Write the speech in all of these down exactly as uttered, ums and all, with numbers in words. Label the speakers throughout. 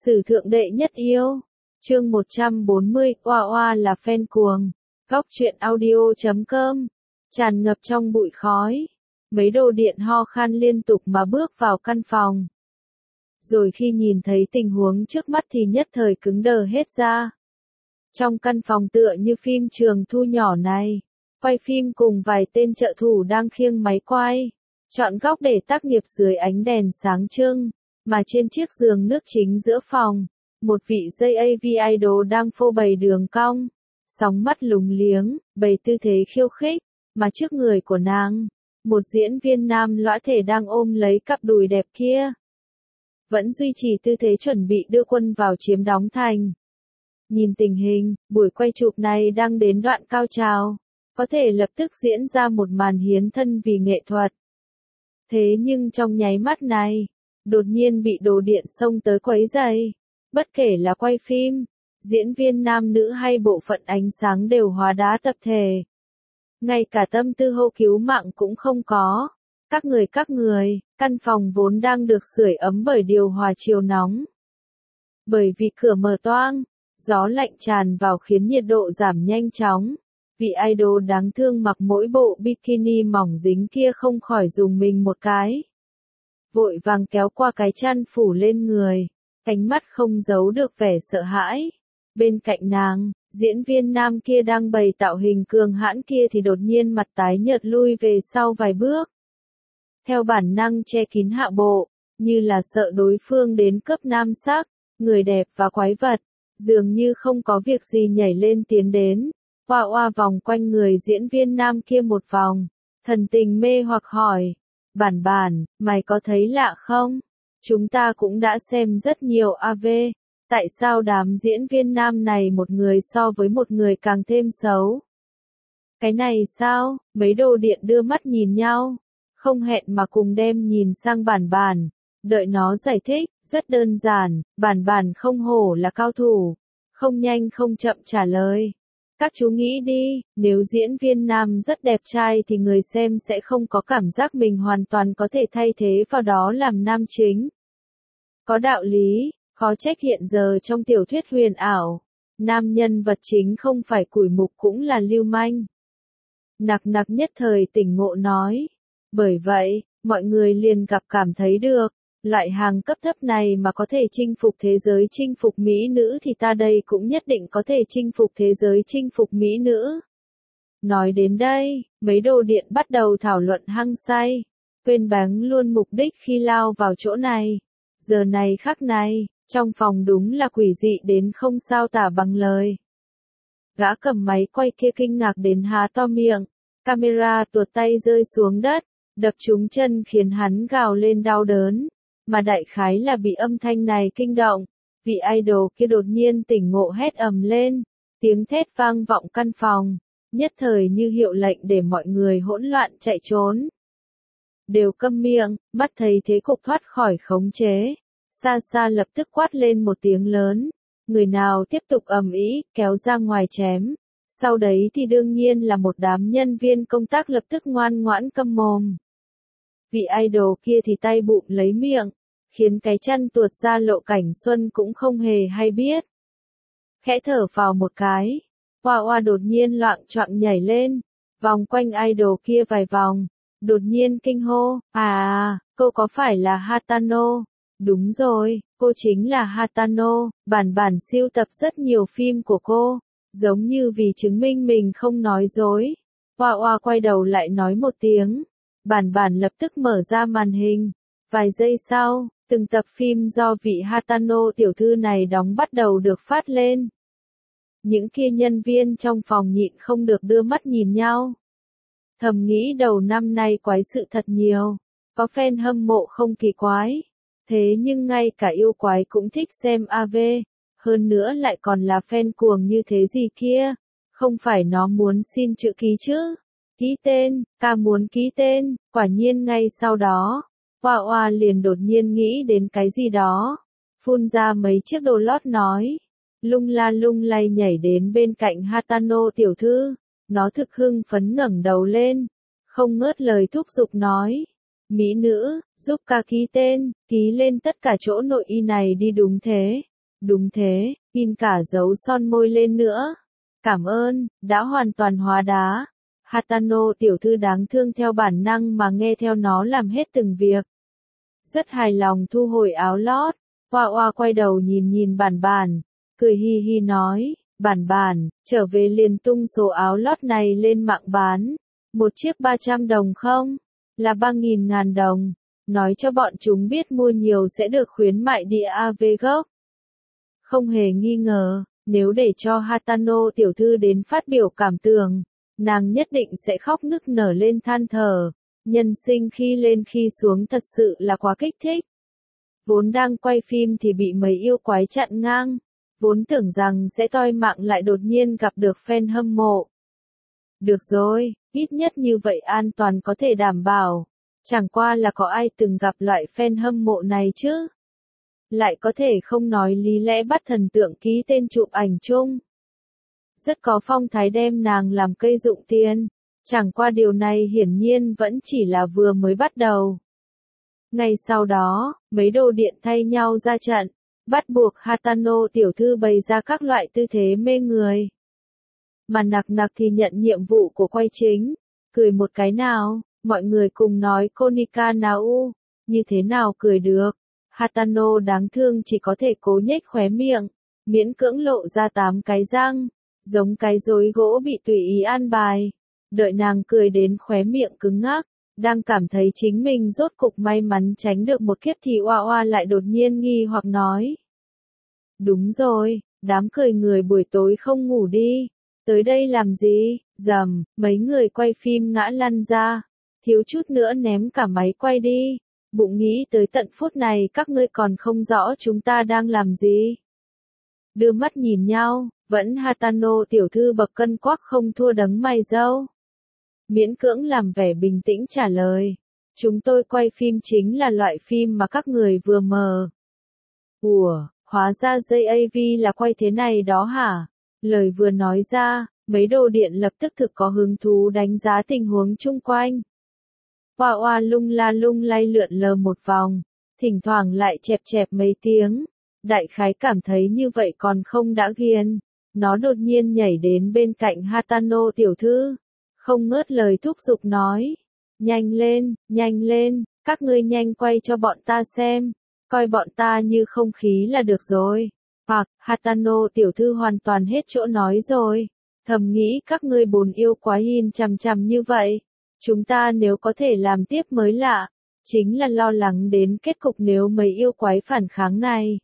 Speaker 1: Sử thượng đệ nhất yêu. Chương một trăm bốn mươi, oa oa là fan cuồng. Góc truyện audio chấm com. Tràn ngập trong bụi khói. Mấy đồ điện ho khan liên tục mà bước vào căn phòng. Rồi khi nhìn thấy tình huống trước mắt thì nhất thời cứng đờ hết ra. Trong căn phòng tựa như phim trường thu nhỏ này, quay phim cùng vài tên trợ thủ đang khiêng máy quay, chọn góc để tác nghiệp dưới ánh đèn sáng trưng, mà trên chiếc giường nước chính giữa phòng, một vị gi a vê idol đang phô bày đường cong, sóng mắt lúng liếng, bày tư thế khiêu khích, mà trước người của nàng, một diễn viên nam lõa thể đang ôm lấy cặp đùi đẹp kia, vẫn duy trì tư thế chuẩn bị đưa quân vào chiếm đóng thành. Nhìn tình hình, buổi quay chụp này đang đến đoạn cao trào, có thể lập tức diễn ra một màn hiến thân vì nghệ thuật. Thế nhưng trong nháy mắt này, đột nhiên bị đồ điện xông tới quấy rầy. Bất kể là quay phim, diễn viên nam nữ hay bộ phận ánh sáng đều hóa đá tập thể. Ngay cả tâm tư hô cứu mạng cũng không có. Các người các người, căn phòng vốn đang được sưởi ấm bởi điều hòa chiều nóng. Bởi vì cửa mở toang, gió lạnh tràn vào khiến nhiệt độ giảm nhanh chóng. Vị idol đáng thương mặc mỗi bộ bikini mỏng dính kia không khỏi dùng mình một cái. Vội vàng kéo qua cái chăn phủ lên người, ánh mắt không giấu được vẻ sợ hãi. Bên cạnh nàng, diễn viên nam kia đang bày tạo hình cường hãn kia thì đột nhiên mặt tái nhợt lui về sau vài bước. Theo bản năng che kín hạ bộ, như là sợ đối phương đến cướp nam sắc, người đẹp và quái vật, dường như không có việc gì nhảy lên tiến đến, oa oa vòng quanh người diễn viên nam kia một vòng, thần tình mê hoặc hỏi, bản bản, mày có thấy lạ không? Chúng ta cũng đã xem rất nhiều a vê, tại sao đám diễn viên nam này một người so với một người càng thêm xấu? Cái này sao? Mấy đồ điện đưa mắt nhìn nhau, không hẹn mà cùng đem nhìn sang bản bản, đợi nó giải thích, rất đơn giản, bản bản không hổ là cao thủ, không nhanh không chậm trả lời. Các chú nghĩ đi, nếu diễn viên nam rất đẹp trai thì người xem sẽ không có cảm giác mình hoàn toàn có thể thay thế vào đó làm nam chính. Có đạo lý, khó trách hiện giờ trong tiểu thuyết huyền ảo, nam nhân vật chính không phải củi mục cũng là lưu manh. Nặc nặc nhất thời tỉnh ngộ nói. Bởi vậy, mọi người liền gặp cảm thấy được, loại hàng cấp thấp này mà có thể chinh phục thế giới chinh phục mỹ nữ thì ta đây cũng nhất định có thể chinh phục thế giới chinh phục mỹ nữ. Nói đến đây, mấy đồ điện bắt đầu thảo luận hăng say, quên bén luôn mục đích khi lao vào chỗ này. Giờ này khắc này, trong phòng đúng là quỷ dị đến không sao tả bằng lời. Gã cầm máy quay kia kinh ngạc đến há to miệng, camera tuột tay rơi xuống đất, đập trúng chân khiến hắn gào lên đau đớn, mà đại khái là bị âm thanh này kinh động, vị idol kia đột nhiên tỉnh ngộ hét ầm lên, tiếng thét vang vọng căn phòng, nhất thời như hiệu lệnh để mọi người hỗn loạn chạy trốn. Đều câm miệng, mắt thấy thế cục thoát khỏi khống chế, xa xa lập tức quát lên một tiếng lớn, người nào tiếp tục ầm ĩ, kéo ra ngoài chém. Sau đấy thì đương nhiên là một đám nhân viên công tác lập tức ngoan ngoãn câm mồm. Vị idol kia thì tay bụm lấy miệng, khiến cái chăn tuột ra lộ cảnh xuân cũng không hề hay biết. Khẽ thở vào một cái, oa oa đột nhiên loạng choạng nhảy lên, vòng quanh idol kia vài vòng, đột nhiên kinh hô, à, cô có phải là Hatano? Đúng rồi, cô chính là Hatano, bản bản siêu tập rất nhiều phim của cô, giống như vì chứng minh mình không nói dối. Oa oa quay đầu lại nói một tiếng. Bản bản lập tức mở ra màn hình. Vài giây sau, từng tập phim do vị Hatano tiểu thư này đóng bắt đầu được phát lên. Những kia nhân viên trong phòng nhịn không được đưa mắt nhìn nhau. Thầm nghĩ đầu năm nay quái sự thật nhiều, có fan hâm mộ không kỳ quái. Thế nhưng ngay cả yêu quái cũng thích xem a vê, hơn nữa lại còn là fan cuồng như thế gì kia. Không phải nó muốn xin chữ ký chứ? Ký tên, ca muốn ký tên, quả nhiên ngay sau đó, oa oa liền đột nhiên nghĩ đến cái gì đó, phun ra mấy chiếc đồ lót nói, lung la lung lay nhảy đến bên cạnh Hatano tiểu thư, nó thực hưng phấn ngẩng đầu lên, không ngớt lời thúc giục nói, mỹ nữ, giúp ca ký tên, ký lên tất cả chỗ nội y này đi đúng thế, Đúng thế, in cả dấu son môi lên nữa. Cảm ơn, đã hoàn toàn hóa đá. Hatano tiểu thư đáng thương theo bản năng mà nghe theo nó làm hết từng việc. Rất hài lòng thu hồi áo lót, Hoa Hoa quay đầu nhìn nhìn bản bản, cười hi hi nói, bản bản, trở về liền tung số áo lót này lên mạng bán. Một chiếc ba trăm đồng không? Là ba nghìn ngàn đồng. Nói cho bọn chúng biết mua nhiều sẽ được khuyến mại đi a vê gốc. Không hề nghi ngờ, nếu để cho Hatano tiểu thư đến phát biểu cảm tưởng, nàng nhất định sẽ khóc nức nở lên than thở. Nhân sinh khi lên khi xuống thật sự là quá kích thích. Vốn đang quay phim thì bị mấy yêu quái chặn ngang. Vốn tưởng rằng sẽ toi mạng lại đột nhiên gặp được fan hâm mộ. Được rồi, ít nhất như vậy an toàn có thể đảm bảo. Chẳng qua là có ai từng gặp loại fan hâm mộ này chứ? Lại có thể không nói lý lẽ bắt thần tượng ký tên chụp ảnh chung. Rất có phong thái đem nàng làm cây dụng tiền. Chẳng qua điều này hiển nhiên vẫn chỉ là vừa mới bắt đầu. Ngay sau đó, mấy đồ điện thay nhau ra trận, bắt buộc Hatano tiểu thư bày ra các loại tư thế mê người. Mà nặc nặc thì nhận nhiệm vụ của quay chính, cười một cái nào, mọi người cùng nói Konika nào, như thế nào cười được. Hatano đáng thương chỉ có thể cố nhếch khóe miệng, miễn cưỡng lộ ra tám cái răng, giống cái rối gỗ bị tùy ý an bài. Đợi nàng cười đến khóe miệng cứng ngắc, đang cảm thấy chính mình rốt cục may mắn tránh được một kiếp thì Oa Oa lại đột nhiên nghi hoặc nói. Đúng rồi, đám cười người buổi tối không ngủ đi, tới đây làm gì, dầm, mấy người quay phim ngã lăn ra, thiếu chút nữa ném cả máy quay đi, bụng nghĩ tới tận phút này các ngươi còn không rõ chúng ta đang làm gì. Đưa mắt nhìn nhau, vẫn Hatano tiểu thư bậc cân quắc không thua đấng mày râu. Miễn cưỡng làm vẻ bình tĩnh trả lời. Chúng tôi quay phim chính là loại phim mà các người vừa mờ. Ủa, hóa ra gi a vê là quay thế này đó hả? Lời vừa nói ra, mấy đồ điện lập tức thực có hứng thú đánh giá tình huống chung quanh. Hoa Hoa lung la lung lay lượn lờ một vòng, thỉnh thoảng lại chẹp chẹp mấy tiếng. Đại khái cảm thấy như vậy còn không đã ghiền. Nó đột nhiên nhảy đến bên cạnh Hatano tiểu thư. Không ngớt lời thúc giục nói. Nhanh lên, nhanh lên, các ngươi nhanh quay cho bọn ta xem. Coi bọn ta như không khí là được rồi. Hoặc, Hatano tiểu thư hoàn toàn hết chỗ nói rồi. Thầm nghĩ các ngươi bồn yêu quái in chằm chằm như vậy. Chúng ta nếu có thể làm tiếp mới lạ. Chính là lo lắng đến kết cục nếu mấy yêu quái phản kháng này.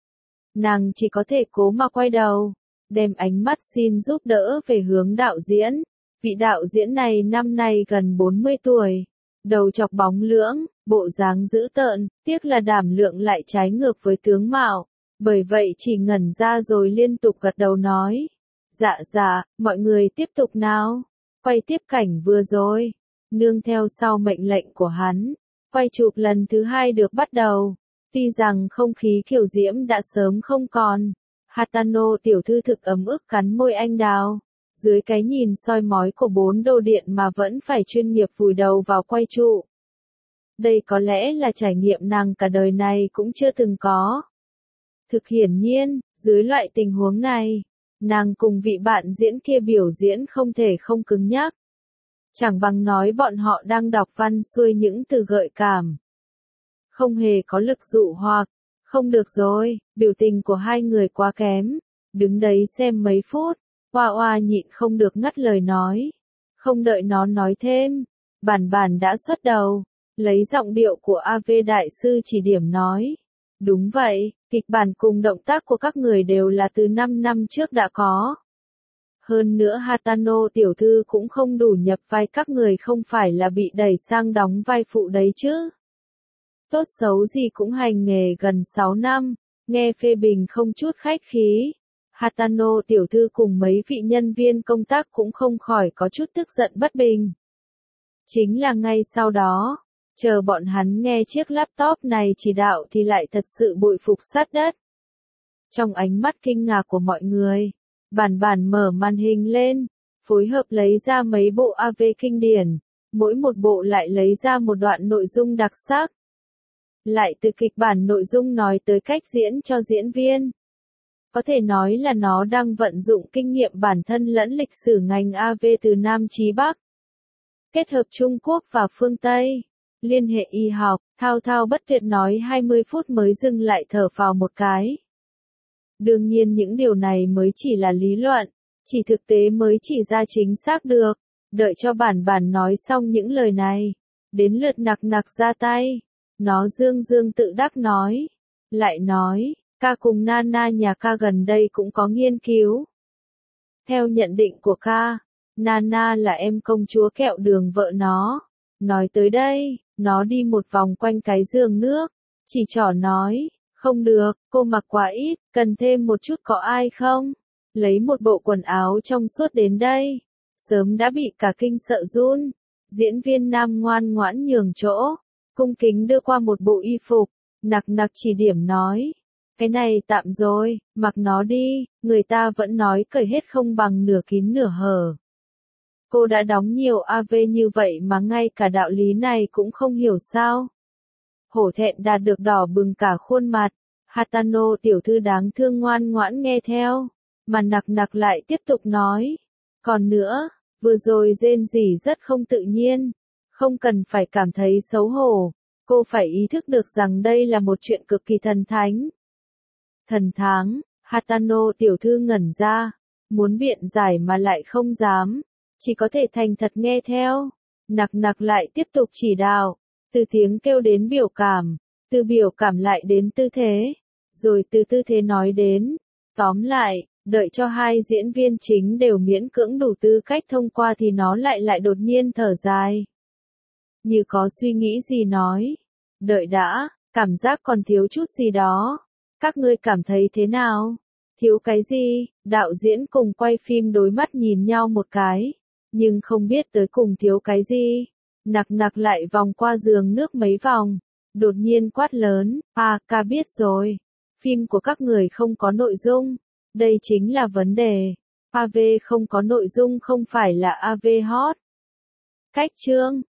Speaker 1: Nàng chỉ có thể cố mà quay đầu. Đem ánh mắt xin giúp đỡ về hướng đạo diễn. Vị đạo diễn này năm nay gần bốn mươi tuổi, đầu chọc bóng lưỡng, bộ dáng dữ tợn, tiếc là đảm lượng lại trái ngược với tướng mạo, bởi vậy chỉ ngẩn ra rồi liên tục gật đầu nói. Dạ dạ, mọi người tiếp tục nào, quay tiếp cảnh vừa rồi, nương theo sau mệnh lệnh của hắn, quay chụp lần thứ hai được bắt đầu, tuy rằng không khí kiều diễm đã sớm không còn, Hatano tiểu thư thực ấm ức cắn môi anh đào. Dưới cái nhìn soi mói của bốn đồ điện mà vẫn phải chuyên nghiệp vùi đầu vào quay trụ. Đây có lẽ là trải nghiệm nàng cả đời này cũng chưa từng có. Thực hiển nhiên, dưới loại tình huống này, nàng cùng vị bạn diễn kia biểu diễn không thể không cứng nhắc. Chẳng bằng nói bọn họ đang đọc văn xuôi những từ gợi cảm. Không hề có lực dụ hoặc, không được rồi, biểu tình của hai người quá kém, đứng đấy xem mấy phút. Hoa Hoa nhịn không được ngắt lời nói. Không đợi nó nói thêm. Bản bản đã xuất đầu. Lấy giọng điệu của a vê đại sư chỉ điểm nói. Đúng vậy, kịch bản cùng động tác của các người đều là từ năm năm trước đã có. Hơn nữa Hatano tiểu thư cũng không đủ nhập vai các người không phải là bị đẩy sang đóng vai phụ đấy chứ. Tốt xấu gì cũng hành nghề gần sáu năm, nghe phê bình không chút khách khí. Hatano tiểu thư cùng mấy vị nhân viên công tác cũng không khỏi có chút tức giận bất bình. Chính là ngay sau đó, chờ bọn hắn nghe chiếc laptop này chỉ đạo thì lại thật sự bội phục sát đất. Trong ánh mắt kinh ngạc của mọi người, bản bản mở màn hình lên, phối hợp lấy ra mấy bộ a vê kinh điển, mỗi một bộ lại lấy ra một đoạn nội dung đặc sắc. Lại từ kịch bản nội dung nói tới cách diễn cho diễn viên. Có thể nói là nó đang vận dụng kinh nghiệm bản thân lẫn lịch sử ngành a vê từ Nam chí Bắc. Kết hợp Trung Quốc và phương Tây. Liên hệ y học, thao thao bất tuyệt nói hai mươi phút mới dừng lại thở phào một cái. Đương nhiên những điều này mới chỉ là lý luận, chỉ thực tế mới chỉ ra chính xác được. Đợi cho bản bản nói xong những lời này, đến lượt nặc nặc ra tay. Nó dương dương tự đắc nói. Lại nói, ca cùng Nana nhà ca gần đây cũng có nghiên cứu. Theo nhận định của ca, Nana là em công chúa kẹo đường vợ nó. Nói tới đây, nó đi một vòng quanh cái giường nước, chỉ trỏ nói, không được, cô mặc quá ít, cần thêm một chút có ai không? Lấy một bộ quần áo trong suốt đến đây. Sớm đã bị cả kinh sợ run. Diễn viên nam ngoan ngoãn nhường chỗ, cung kính đưa qua một bộ y phục, nặc nặc chỉ điểm nói. Cái này tạm rồi, mặc nó đi, người ta vẫn nói cởi hết không bằng nửa kín nửa hở. Cô đã đóng nhiều a vê như vậy mà ngay cả đạo lý này cũng không hiểu sao. Hổ thẹn đạt được đỏ bừng cả khuôn mặt, Hatano tiểu thư đáng thương ngoan ngoãn nghe theo, mà nặc nặc lại tiếp tục nói. Còn nữa, vừa rồi rên rỉ rất không tự nhiên, không cần phải cảm thấy xấu hổ, cô phải ý thức được rằng đây là một chuyện cực kỳ thần thánh. Thần thánh, Hatano tiểu thư ngẩn ra, muốn biện giải mà lại không dám, chỉ có thể thành thật nghe theo. Nặc nặc lại tiếp tục chỉ đạo, từ tiếng kêu đến biểu cảm, từ biểu cảm lại đến tư thế, rồi từ tư thế nói đến. Tóm lại, đợi cho hai diễn viên chính đều miễn cưỡng đủ tư cách thông qua thì nó lại lại đột nhiên thở dài. Như có suy nghĩ gì nói. Đợi đã, cảm giác còn thiếu chút gì đó. Các ngươi cảm thấy thế nào? Thiếu cái gì? Đạo diễn cùng quay phim đối mắt nhìn nhau một cái, nhưng không biết tới cùng thiếu cái gì. Nặc nặc lại vòng qua giường nước mấy vòng, đột nhiên quát lớn, à, ca biết rồi. Phim của các người không có nội dung. Đây chính là vấn đề. a vê không có nội dung không phải là a vê hot. Cách chương